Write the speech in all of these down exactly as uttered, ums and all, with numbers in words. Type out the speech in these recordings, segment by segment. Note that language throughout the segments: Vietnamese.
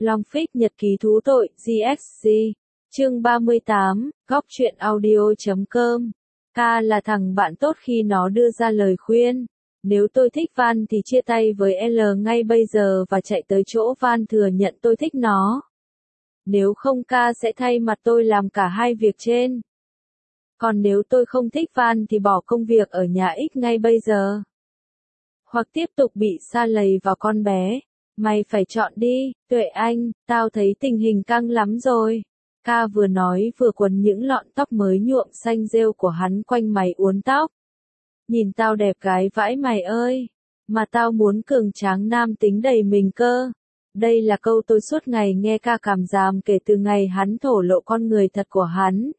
Long Phích nhật ký thú tội, giê ích giê. Chương ba mươi tám, góc truyện audio chấm com. Ca là thằng bạn tốt khi nó đưa ra lời khuyên. Nếu tôi thích Van thì chia tay với L ngay bây giờ và chạy tới chỗ Van thừa nhận tôi thích nó. Nếu không Ca sẽ thay mặt tôi làm cả hai việc trên. Còn nếu tôi không thích Van thì bỏ công việc ở nhà X ngay bây giờ. Hoặc tiếp tục bị sa lầy vào con bé. Mày phải chọn đi, Tuệ Anh, tao thấy tình hình căng lắm rồi. Ca vừa nói vừa quấn những lọn tóc mới nhuộm xanh rêu của hắn quanh mày uốn tóc. Nhìn tao đẹp gái vãi mày ơi, mà tao muốn cường tráng nam tính đầy mình cơ. Đây là câu tôi suốt ngày nghe Ca cảm giảm kể từ ngày hắn thổ lộ con người thật của hắn.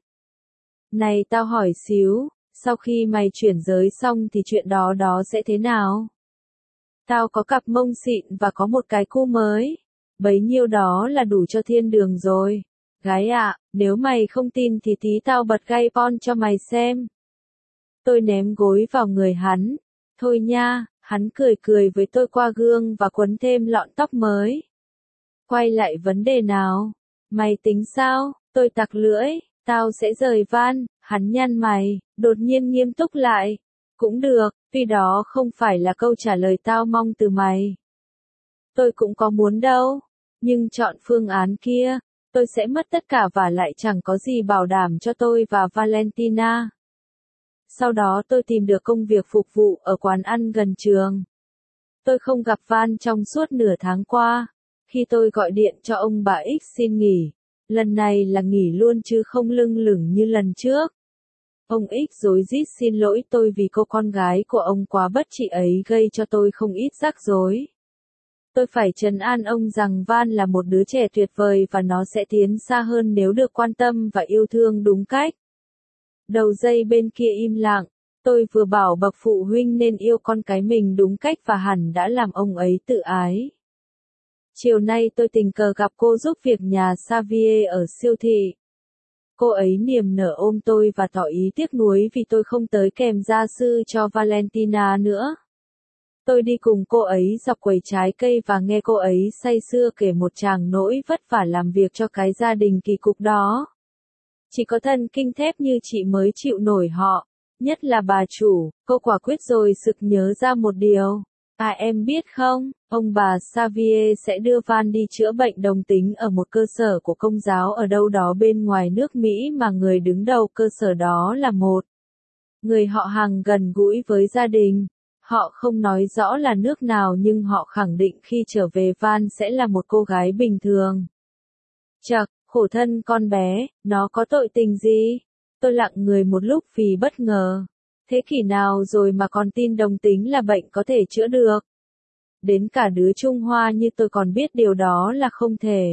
Này tao hỏi xíu, sau khi mày chuyển giới xong thì chuyện đó đó sẽ thế nào? Tao có cặp mông xịn và có một cái cu mới. Bấy nhiêu đó là đủ cho thiên đường rồi. Gái ạ, nếu mày không tin thì tí tao bật gay pon cho mày xem. Tôi ném gối vào người hắn. Thôi nha, hắn cười cười với tôi qua gương và quấn thêm lọn tóc mới. Quay lại vấn đề nào? Mày tính sao? Tôi tặc lưỡi. Tao sẽ rời Van. Hắn nhăn mày, đột nhiên nghiêm túc lại. Cũng được, tuy đó không phải là câu trả lời tao mong từ mày. Tôi cũng có muốn đâu. Nhưng chọn phương án kia, tôi sẽ mất tất cả và lại chẳng có gì bảo đảm cho tôi và Valentina. Sau đó tôi tìm được công việc phục vụ ở quán ăn gần trường. Tôi không gặp Van trong suốt nửa tháng qua. Khi tôi gọi điện cho ông bà X xin nghỉ, lần này là nghỉ luôn chứ không lưng lửng như lần trước. Ông X rối rít xin lỗi tôi vì cô con gái của ông quá bất trị ấy gây cho tôi không ít rắc rối. Tôi phải trấn an ông rằng Van là một đứa trẻ tuyệt vời và nó sẽ tiến xa hơn nếu được quan tâm và yêu thương đúng cách. Đầu dây bên kia im lặng, tôi vừa bảo bậc phụ huynh nên yêu con cái mình đúng cách và hẳn đã làm ông ấy tự ái. Chiều nay tôi tình cờ gặp cô giúp việc nhà Xavier ở siêu thị. Cô ấy niềm nở ôm tôi và tỏ ý tiếc nuối vì tôi không tới kèm gia sư cho Valentina nữa. Tôi đi cùng cô ấy dọc quầy trái cây và nghe cô ấy say sưa kể một tràng nỗi vất vả làm việc cho cái gia đình kỳ cục đó. Chỉ có thần kinh thép như chị mới chịu nổi họ, nhất là bà chủ. Cô quả quyết rồi sực nhớ ra một điều. À em biết không, ông bà Xavier sẽ đưa Van đi chữa bệnh đồng tính ở một cơ sở của Công giáo ở đâu đó bên ngoài nước Mỹ mà người đứng đầu cơ sở đó là một người họ hàng gần gũi với gia đình. Họ không nói rõ là nước nào nhưng họ khẳng định khi trở về Van sẽ là một cô gái bình thường. Chậc, khổ thân con bé, nó có tội tình gì? Tôi lặng người một lúc vì bất ngờ. Thế kỷ nào rồi mà còn tin đồng tính là bệnh có thể chữa được? Đến cả đứa Trung Hoa như tôi còn biết điều đó là không thể.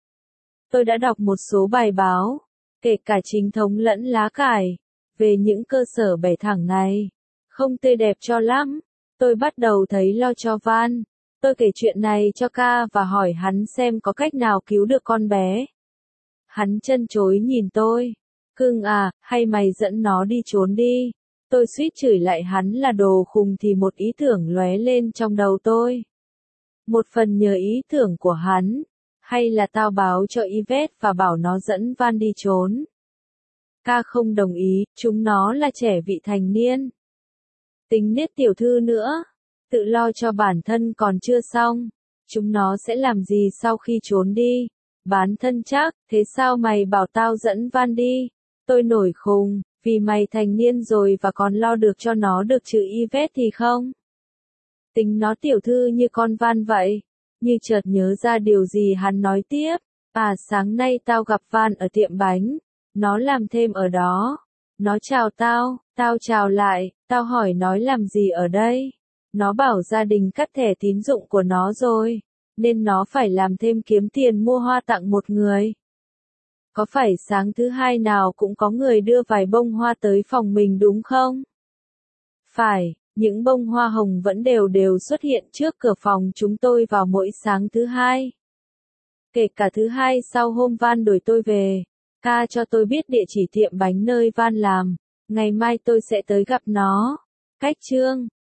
Tôi đã đọc một số bài báo, kể cả chính thống lẫn lá cải, về những cơ sở bẻ thẳng này. Không tươi đẹp cho lắm. Tôi bắt đầu thấy lo cho Van. Tôi kể chuyện này cho Ca và hỏi hắn xem có cách nào cứu được con bé. Hắn chân chối nhìn tôi. Cưng à, hay mày dẫn nó đi trốn đi. Tôi suýt chửi lại hắn là đồ khùng thì một ý tưởng lóe lên trong đầu tôi. Một phần nhờ ý tưởng của hắn. Hay là tao báo cho Yvette và bảo nó dẫn Van đi trốn. Ca không đồng ý, chúng nó là trẻ vị thành niên. Tính nết tiểu thư nữa. Tự lo cho bản thân còn chưa xong. Chúng nó sẽ làm gì sau khi trốn đi? Bán thân chắc, thế sao mày bảo tao dẫn Van đi? Tôi nổi khùng, vì mày thành niên rồi và còn lo được cho nó được chứ Yvette thì không? Tính nó tiểu thư như con Van vậy. Như chợt nhớ ra điều gì hắn nói tiếp. À sáng nay tao gặp Van ở tiệm bánh. Nó làm thêm ở đó. Nó chào tao, tao chào lại, tao hỏi nói làm gì ở đây. Nó bảo gia đình cắt thẻ tín dụng của nó rồi, nên nó phải làm thêm kiếm tiền mua hoa tặng một người. Có phải sáng thứ hai nào cũng có người đưa vài bông hoa tới phòng mình đúng không? Phải, những bông hoa hồng vẫn đều đều xuất hiện trước cửa phòng chúng tôi vào mỗi sáng thứ hai. Kể cả thứ hai sau hôm Van đuổi tôi về. Ca cho tôi biết địa chỉ tiệm bánh nơi Van làm. Ngày mai tôi sẽ tới gặp nó. Cách chương